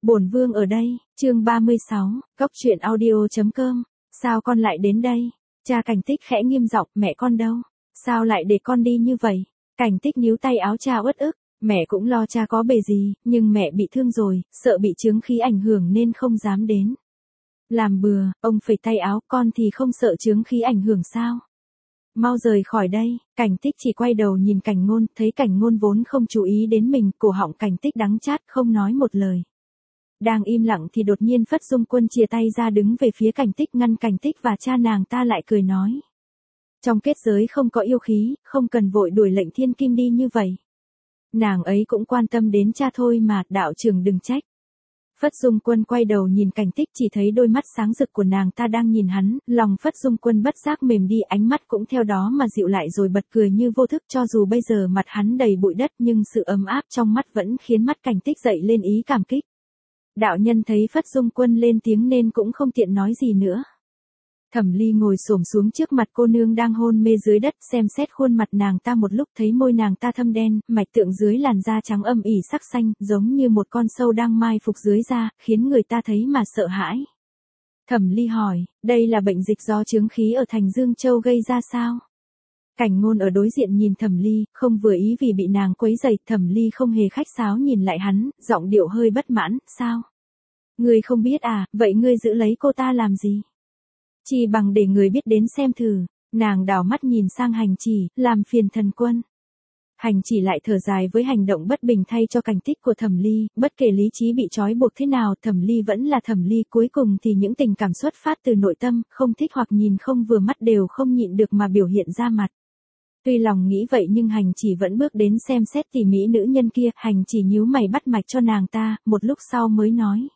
Bổn vương ở đây, chương 36, góc truyện audio.com. Sao con lại đến đây? Cha Cảnh Tích khẽ nghiêm giọng, mẹ con đâu? Sao lại để con đi như vậy? Cảnh Tích níu tay áo cha uất ức, mẹ cũng lo cha có bề gì, nhưng mẹ bị thương rồi, sợ bị chướng khí ảnh hưởng nên không dám đến. Làm bừa, ông phẩy tay áo, con thì không sợ chướng khí ảnh hưởng sao? Mau rời khỏi đây. Cảnh Tích chỉ quay đầu nhìn Cảnh Ngôn, thấy Cảnh Ngôn vốn không chú ý đến mình, cổ họng Cảnh Tích đắng chát không nói một lời. Đang im lặng thì đột nhiên Phất Dung Quân chìa tay ra đứng về phía Cảnh Tích, ngăn Cảnh Tích và cha nàng ta lại, cười nói. Trong kết giới không có yêu khí, không cần vội đuổi lệnh thiên kim đi như vậy. Nàng ấy cũng quan tâm đến cha thôi mà, đạo trưởng đừng trách. Phất Dung Quân quay đầu nhìn Cảnh Tích, chỉ thấy đôi mắt sáng rực của nàng ta đang nhìn hắn, lòng Phất Dung Quân bất giác mềm đi, ánh mắt cũng theo đó mà dịu lại rồi bật cười như vô thức, cho dù bây giờ mặt hắn đầy bụi đất nhưng sự ấm áp trong mắt vẫn khiến mắt Cảnh Tích dậy lên ý cảm kích. Đạo nhân thấy Phất Dung Quân lên tiếng nên cũng không tiện nói gì nữa. Thẩm Ly ngồi xổm xuống trước mặt cô nương đang hôn mê dưới đất, xem xét khuôn mặt nàng ta một lúc, thấy môi nàng ta thâm đen, mạch tượng dưới làn da trắng âm ỉ sắc xanh, giống như một con sâu đang mai phục dưới da, khiến người ta thấy mà sợ hãi. Thẩm Ly hỏi, đây là bệnh dịch do chướng khí ở thành Dương Châu gây ra sao? Cảnh Ngôn ở đối diện nhìn Thẩm Ly, không vừa ý vì bị nàng quấy rầy. Thẩm Ly không hề khách sáo nhìn lại hắn, giọng điệu hơi bất mãn, sao? Ngươi không biết à, vậy ngươi giữ lấy cô ta làm gì? Chỉ bằng để người biết đến xem thử. Nàng đảo mắt nhìn sang Hành Chỉ, làm phiền thần quân. Hành Chỉ lại thở dài với hành động bất bình thay cho Cảnh Tích của Thẩm Ly, bất kể lý trí bị trói buộc thế nào, Thẩm Ly vẫn là Thẩm Ly, cuối cùng thì những tình cảm xuất phát từ nội tâm, không thích hoặc nhìn không vừa mắt đều không nhịn được mà biểu hiện ra mặt. Tuy lòng nghĩ vậy nhưng Hành Chỉ vẫn bước đến xem xét tỉ mỉ nữ nhân kia, Hành Chỉ nhíu mày bắt mạch cho nàng ta, một lúc sau mới nói.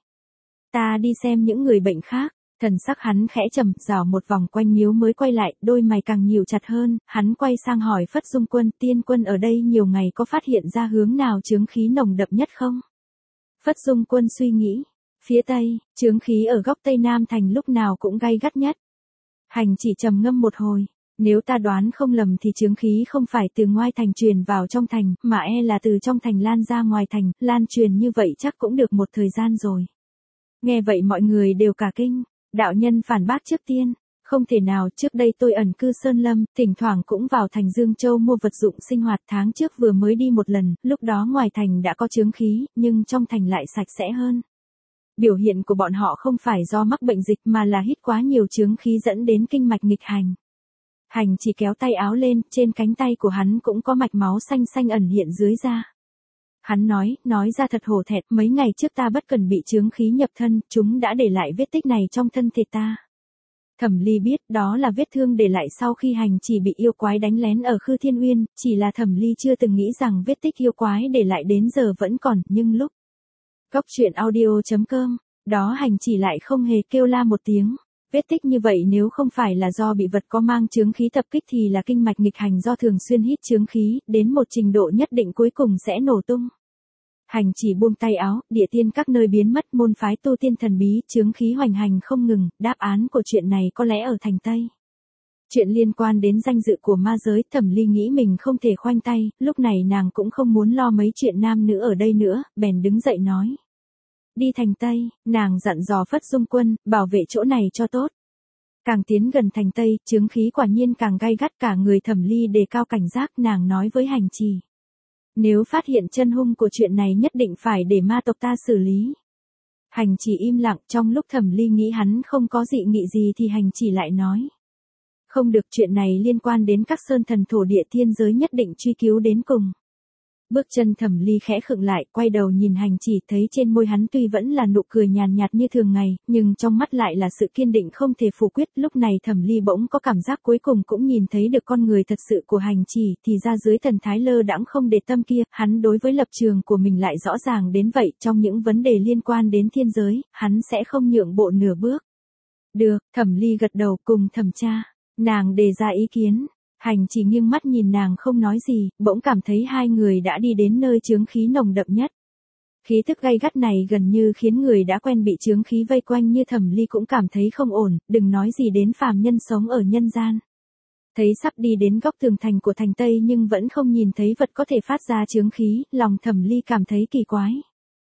Ta đi xem những người bệnh khác. Thần sắc hắn khẽ trầm, dạo một vòng quanh miếu mới quay lại, đôi mày càng nhíu chặt hơn, hắn quay sang hỏi Phất Dung Quân, tiên quân ở đây nhiều ngày có phát hiện ra hướng nào chướng khí nồng đậm nhất không? Phất Dung Quân suy nghĩ, phía tây, chướng khí ở góc tây nam thành lúc nào cũng gay gắt nhất. Hành Chỉ trầm ngâm một hồi, nếu ta đoán không lầm thì chướng khí không phải từ ngoài thành truyền vào trong thành, mà là từ trong thành lan ra ngoài thành, lan truyền như vậy chắc cũng được một thời gian rồi. Nghe vậy mọi người đều cả kinh. Đạo nhân phản bác trước tiên, không thể nào, trước đây tôi ẩn cư Sơn Lâm, thỉnh thoảng cũng vào thành Dương Châu mua vật dụng sinh hoạt, tháng trước vừa mới đi một lần, lúc đó ngoài thành đã có chướng khí, nhưng trong thành lại sạch sẽ hơn. Biểu hiện của bọn họ không phải do mắc bệnh dịch mà là hít quá nhiều chướng khí dẫn đến kinh mạch nghịch hành. Hành Chỉ kéo tay áo lên, trên cánh tay của hắn cũng có mạch máu xanh xanh ẩn hiện dưới da. Hắn nói ra thật hổ thẹn, mấy ngày trước ta bất cần bị chướng khí nhập thân, chúng đã để lại vết tích này trong thân thể ta. Thẩm Ly biết đó là vết thương để lại sau khi Hành Chỉ bị yêu quái đánh lén ở Khư Thiên Uyên, chỉ là Thẩm Ly chưa từng nghĩ rằng vết tích yêu quái để lại đến giờ vẫn còn, nhưng lúc góc truyện audio.com, đó Hành Chỉ lại không hề kêu la một tiếng. Vết tích như vậy nếu không phải là do bị vật có mang chướng khí tập kích thì là kinh mạch nghịch hành do thường xuyên hít chướng khí, đến một trình độ nhất định cuối cùng sẽ nổ tung. Hành Chỉ buông tay áo, địa tiên các nơi biến mất, môn phái tu tiên thần bí, chướng khí hoành hành không ngừng, đáp án của chuyện này có lẽ ở thành Tây. Chuyện liên quan đến danh dự của ma giới, Thẩm Ly nghĩ mình không thể khoanh tay, lúc này nàng cũng không muốn lo mấy chuyện nam nữ ở đây nữa, bèn đứng dậy nói. Đi thành Tây, nàng dặn dò Phất Dung Quân, bảo vệ chỗ này cho tốt. Càng tiến gần thành Tây, chướng khí quả nhiên càng gay gắt, cả người Thẩm Ly đề cao cảnh giác, nàng nói với Hành Chỉ. Nếu phát hiện chân hung của chuyện này nhất định phải để ma tộc ta xử lý. Hành Chỉ im lặng, trong lúc Thẩm Ly nghĩ hắn không có dị nghị gì thì Hành Chỉ lại nói. Không được, chuyện này liên quan đến các sơn thần thổ địa thiên giới, nhất định truy cứu đến cùng. Bước chân Thẩm Ly khẽ khựng lại, quay đầu nhìn Hành Chỉ, thấy trên môi hắn tuy vẫn là nụ cười nhàn nhạt như thường ngày, nhưng trong mắt lại là sự kiên định không thể phủ quyết. Lúc này Thẩm Ly bỗng có cảm giác cuối cùng cũng nhìn thấy được con người thật sự của Hành Chỉ, thì ra dưới thần thái lơ đãng không để tâm kia, hắn đối với lập trường của mình lại rõ ràng đến vậy, trong những vấn đề liên quan đến thiên giới, hắn sẽ không nhượng bộ nửa bước. Được, Thẩm Ly gật đầu, cùng Thẩm cha, nàng đề ra ý kiến. Hành Chỉ nghiêng mắt nhìn nàng không nói gì, bỗng cảm thấy hai người đã đi đến nơi chướng khí nồng đậm nhất. Khí tức gay gắt này gần như khiến người đã quen bị chướng khí vây quanh như Thẩm Ly cũng cảm thấy không ổn, đừng nói gì đến phàm nhân sống ở nhân gian. Thấy sắp đi đến góc tường thành của thành Tây nhưng vẫn không nhìn thấy vật có thể phát ra chướng khí, lòng Thẩm Ly cảm thấy kỳ quái.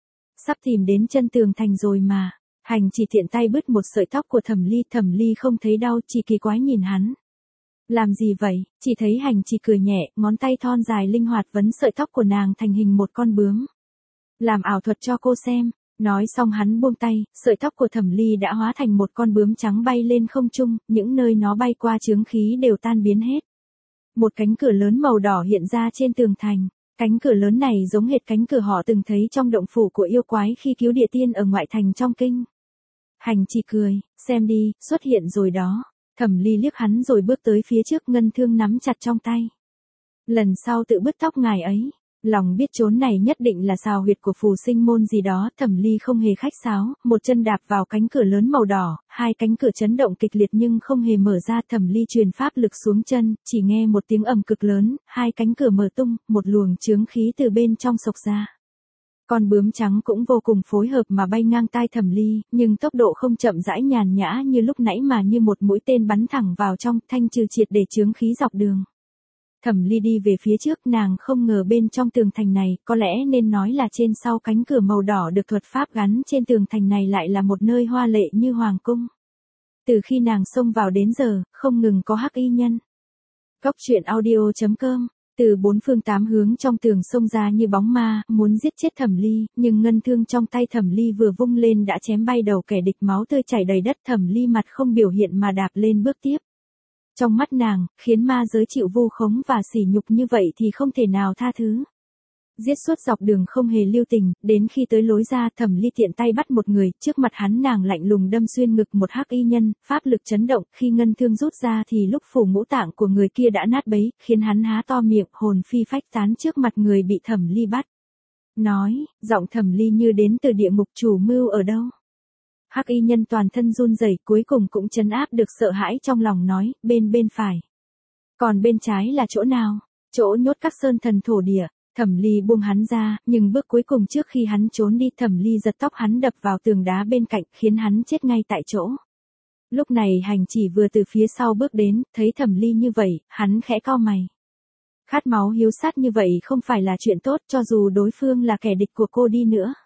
Sắp tìm đến chân tường thành rồi mà. Hành chỉ tiện tay bứt một sợi tóc của Thẩm Ly không thấy đau, chỉ kỳ quái nhìn hắn. Làm gì vậy? Chỉ thấy hành chỉ cười nhẹ, ngón tay thon dài linh hoạt vấn sợi tóc của nàng thành hình một con bướm. Làm ảo thuật cho cô xem. Nói xong hắn buông tay, sợi tóc của Thẩm Ly đã hóa thành một con bướm trắng bay lên không trung, những nơi nó bay qua chướng khí đều tan biến hết. Một cánh cửa lớn màu đỏ hiện ra trên tường thành. Cánh cửa lớn này giống hệt cánh cửa họ từng thấy trong động phủ của yêu quái khi cứu địa tiên ở ngoại thành trong kinh. Hành chỉ cười, xem đi, xuất hiện rồi đó. Thẩm Ly liếc hắn rồi bước tới phía trước, ngân thương nắm chặt trong tay. Lần sau tự bứt tóc ngài ấy. Lòng biết chốn này nhất định là xào huyệt của phù sinh môn gì đó, Thẩm Ly không hề khách sáo, một chân đạp vào cánh cửa lớn màu đỏ, hai cánh cửa chấn động kịch liệt nhưng không hề mở ra. Thẩm Ly truyền pháp lực xuống chân, chỉ nghe một tiếng ầm cực lớn, hai cánh cửa mở tung, một luồng chướng khí từ bên trong xộc ra. Con bướm trắng cũng vô cùng phối hợp mà bay ngang tai Thẩm Ly, nhưng tốc độ không chậm rãi nhàn nhã như lúc nãy mà như một mũi tên bắn thẳng vào trong, thanh trừ triệt để chướng khí dọc đường. Thẩm Ly đi về phía trước, nàng không ngờ bên trong tường thành này, có lẽ nên nói là trên sau cánh cửa màu đỏ được thuật pháp gắn trên tường thành này lại là một nơi hoa lệ như hoàng cung. Từ khi nàng xông vào đến giờ, không ngừng có hắc y nhân. Góc truyện audio.com, từ bốn phương tám hướng trong tường xông ra như bóng ma, muốn giết chết Thẩm Ly, nhưng ngân thương trong tay Thẩm Ly vừa vung lên đã chém bay đầu kẻ địch, máu tươi chảy đầy đất. Thẩm Ly mặt không biểu hiện mà đạp lên bước tiếp. Trong mắt nàng, khiến ma giới chịu vu khống và sỉ nhục như vậy thì không thể nào tha thứ. Giết suốt dọc đường không hề lưu tình, đến khi tới lối ra, Thẩm Ly tiện tay bắt một người, trước mặt hắn nàng lạnh lùng đâm xuyên ngực một hắc y nhân, pháp lực chấn động, khi ngân thương rút ra thì lúc phủ ngũ tạng của người kia đã nát bấy, khiến hắn há to miệng, hồn phi phách tán trước mặt người bị Thẩm Ly bắt. Nói, giọng Thẩm Ly như đến từ địa ngục, chủ mưu ở đâu? Hắc y nhân toàn thân run rẩy, cuối cùng cũng trấn áp được sợ hãi trong lòng, nói, bên phải. Còn bên trái là chỗ nào? Chỗ nhốt các sơn thần thổ địa. Thẩm Ly buông hắn ra, nhưng bước cuối cùng trước khi hắn trốn đi, Thẩm Ly giật tóc hắn đập vào tường đá bên cạnh, khiến hắn chết ngay tại chỗ. Lúc này hành chỉ vừa từ phía sau bước đến, thấy Thẩm Ly như vậy, hắn khẽ cau mày. Khát máu hiếu sát như vậy không phải là chuyện tốt, cho dù đối phương là kẻ địch của cô đi nữa.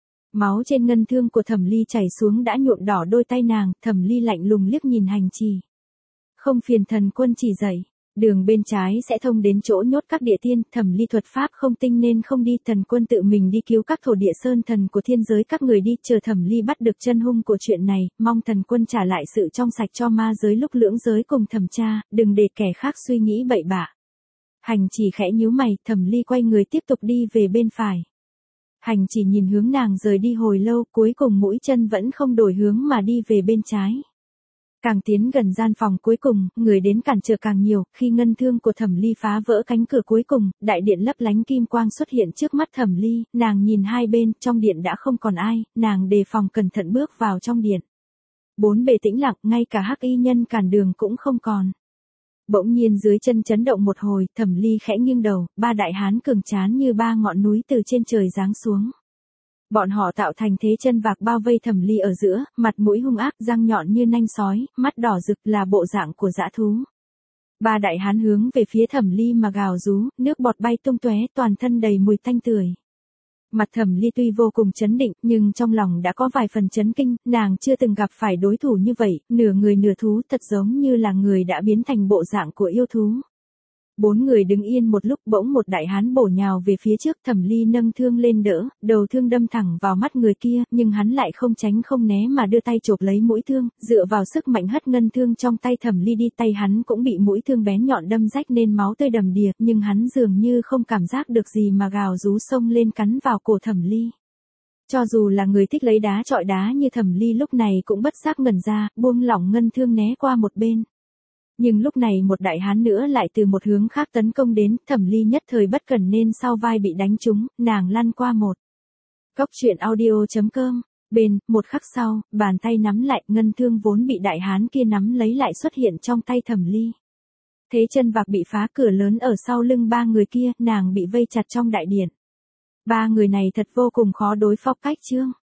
Máu trên ngân thương của Thẩm Ly chảy xuống đã nhuộm đỏ đôi tay nàng. Thẩm Ly lạnh lùng liếc nhìn hành trì. Không phiền thần quân chỉ dạy, đường bên trái sẽ thông đến chỗ nhốt các địa tiên. Thẩm Ly thuật pháp không tinh nên không đi, thần quân tự mình đi cứu các thổ địa sơn thần của thiên giới các người đi. Chờ Thẩm Ly bắt được chân hung của chuyện này, mong thần quân trả lại sự trong sạch cho ma giới lúc lưỡng giới cùng thẩm tra, đừng để kẻ khác suy nghĩ bậy bạ. Hành chỉ khẽ nhíu mày, Thẩm Ly quay người tiếp tục đi về bên phải. Hành chỉ nhìn hướng nàng rời đi hồi lâu, cuối cùng mũi chân vẫn không đổi hướng mà đi về bên trái. Càng tiến gần gian phòng cuối cùng, người đến cản trở càng nhiều, khi ngân thương của Thẩm Ly phá vỡ cánh cửa cuối cùng, đại điện lấp lánh kim quang xuất hiện trước mắt Thẩm Ly, nàng nhìn hai bên, trong điện đã không còn ai, nàng đề phòng cẩn thận bước vào trong điện. Bốn bề tĩnh lặng, ngay cả hắc y nhân cản đường cũng không còn. Bỗng nhiên dưới chân chấn động một hồi, Thẩm Ly khẽ nghiêng đầu, ba đại hán cường tráng như ba ngọn núi từ trên trời giáng xuống. Bọn họ tạo thành thế chân vạc bao vây Thẩm Ly ở giữa, mặt mũi hung ác, răng nhọn như nanh sói, mắt đỏ rực là bộ dạng của dã thú. Ba đại hán hướng về phía Thẩm Ly mà gào rú, nước bọt bay tung tóe, toàn thân đầy mùi tanh tưởi. Mặt Thẩm Ly tuy vô cùng chấn định, nhưng trong lòng đã có vài phần chấn kinh, nàng chưa từng gặp phải đối thủ như vậy, nửa người nửa thú, thật giống như là người đã biến thành bộ dạng của yêu thú. Bốn người đứng yên một lúc, bỗng một đại hán bổ nhào về phía trước. Thẩm Ly nâng thương lên đỡ, đầu thương đâm thẳng vào mắt người kia, nhưng hắn lại không tránh không né mà đưa tay chộp lấy mũi thương, dựa vào sức mạnh hất ngân thương trong tay Thẩm Ly đi. Tay hắn cũng bị mũi thương bén nhọn đâm rách nên máu tươi đầm đìa, nhưng hắn dường như không cảm giác được gì mà gào rú xông lên cắn vào cổ Thẩm Ly. Cho dù là người thích lấy đá chọi đá như Thẩm Ly lúc này cũng bất giác ngẩn ra, buông lỏng ngân thương né qua một bên. Nhưng lúc này một đại hán nữa lại từ một hướng khác tấn công đến, Thẩm Ly nhất thời bất cẩn nên sau vai bị đánh trúng, nàng lăn qua một. Góc truyện audio.com, bên, một khắc sau, bàn tay nắm lại, ngân thương vốn bị đại hán kia nắm lấy lại xuất hiện trong tay Thẩm Ly. Thế chân vạc bị phá, cửa lớn ở sau lưng ba người kia, nàng bị vây chặt trong đại điện. Ba người này thật vô cùng khó đối phó, cách chương.